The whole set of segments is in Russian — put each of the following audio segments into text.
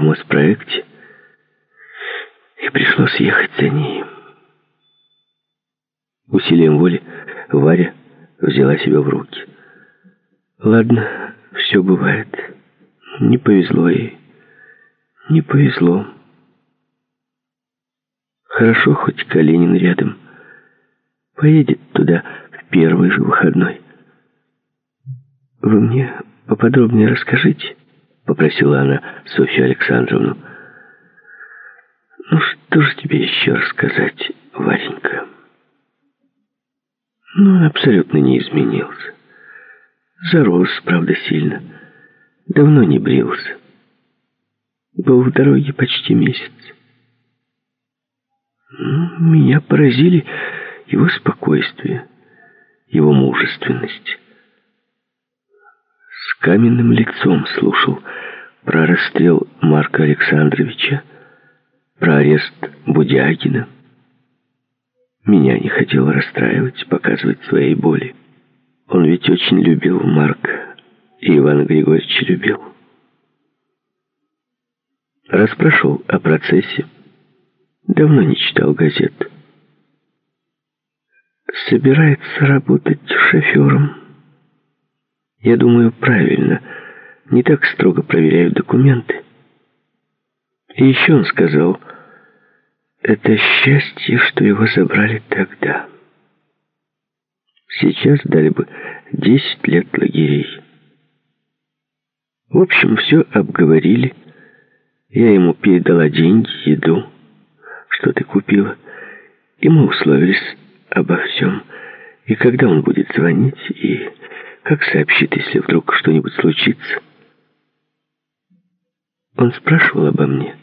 в Моспроекте, и пришлось ехать за ней. Усилием воли Варя взяла себя в руки. Ладно, все бывает. Не повезло ей. Не повезло. Хорошо, хоть Калинин рядом. Поедет туда в первый же выходной. «Вы мне поподробнее расскажите», — попросила она Софью Александровну. «Ну что же тебе еще рассказать, Варенька?» Ну, он абсолютно не изменился. Зарос, правда, сильно. Давно не брился. Был в дороге почти месяц. Меня поразили его спокойствие, его мужественность. С каменным лицом слушал про расстрел Марка Александровича, про арест Будягина. Меня не хотел расстраивать, показывать своей боли. Он ведь очень любил Марка, и Ивана Григорьевича любил. Расспрашивал о процессе. Давно не читал газет. Собирается работать шофером. Я думаю, правильно. Не так строго проверяют документы. И еще он сказал, это счастье, что его забрали тогда. Сейчас дали бы 10 лет лагерей. В общем, все обговорили. Я ему передала деньги, еду, что ты купила. И мы условились обо всем. И когда он будет звонить, и как сообщит, если вдруг что-нибудь случится. Он спрашивал обо мне.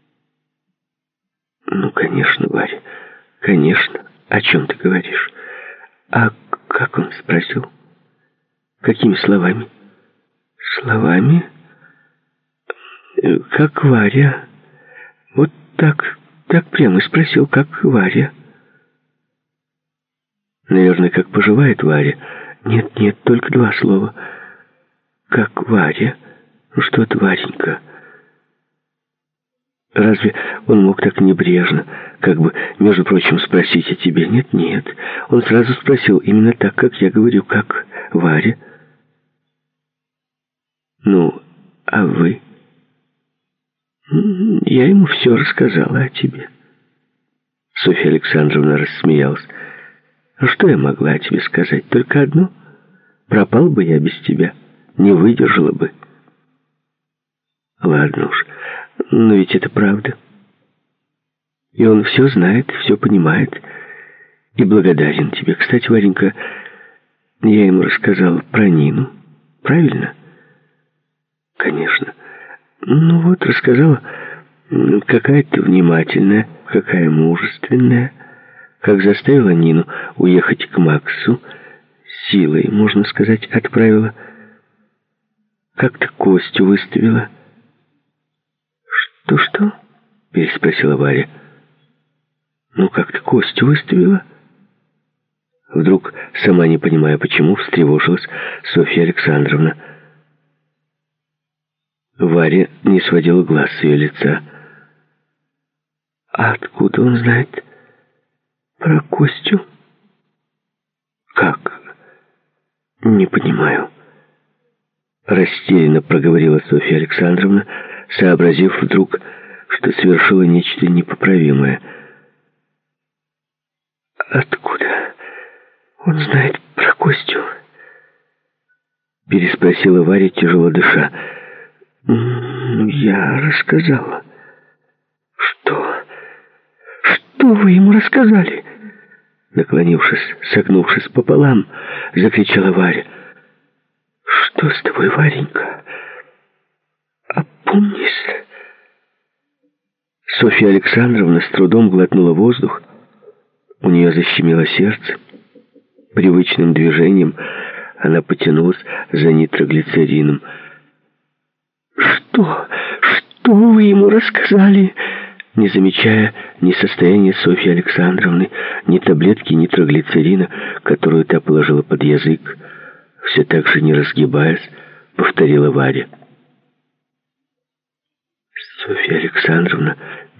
Ну, конечно, Варя, конечно. О чем ты говоришь? А как он спросил? Какими словами? Словами? Как Варя. Вот так прямо спросил, как Варя. Наверное, как поживает Варя. Нет, только 2 слова. Как Варя. Ну что ты, Варенька? Разве он мог так небрежно, как бы, между прочим, спросить о тебе? Нет. Он сразу спросил именно так, как я говорю, как Варя. Ну, а вы? Я ему все рассказала о тебе. Софья Александровна рассмеялась. Ну, что я могла о тебе сказать? Только одно. Пропал бы я без тебя. Не выдержала бы. Ладно уж. Но ведь это правда. И он все знает, все понимает. И благодарен тебе. Кстати, Варенька, я ему рассказал про Нину. Правильно? Конечно. Ну вот, рассказала, какая ты внимательная, какая мужественная, как заставила Нину уехать к Максу, силой, можно сказать, отправила, как ты Костю выставила. «Что?» — переспросила Варя. «Ну, как ты Костю выставила?» Вдруг, сама не понимая почему, встревожилась Софья Александровна. Варя не сводила глаз с ее лица. «А откуда он знает про Костю?» «Как? Не понимаю». Растерянно проговорила Софья Александровна, сообразив вдруг, что совершила нечто непоправимое. «Откуда он знает про Костю?» Переспросила Варя, тяжело дыша. «Я рассказала». «Что? Что вы ему рассказали?» Наклонившись, согнувшись пополам, закричала Варя. «Что с тобой, Варенька? Опомнись!» Софья Александровна с трудом глотнула воздух. У нее защемило сердце. Привычным движением она потянулась за нитроглицерином. «Что вы ему рассказали?» Не замечая ни состояния Софьи Александровны, ни таблетки нитроглицерина, которую та положила под язык, все так же не разгибаясь, повторила Варя. Софья Александровна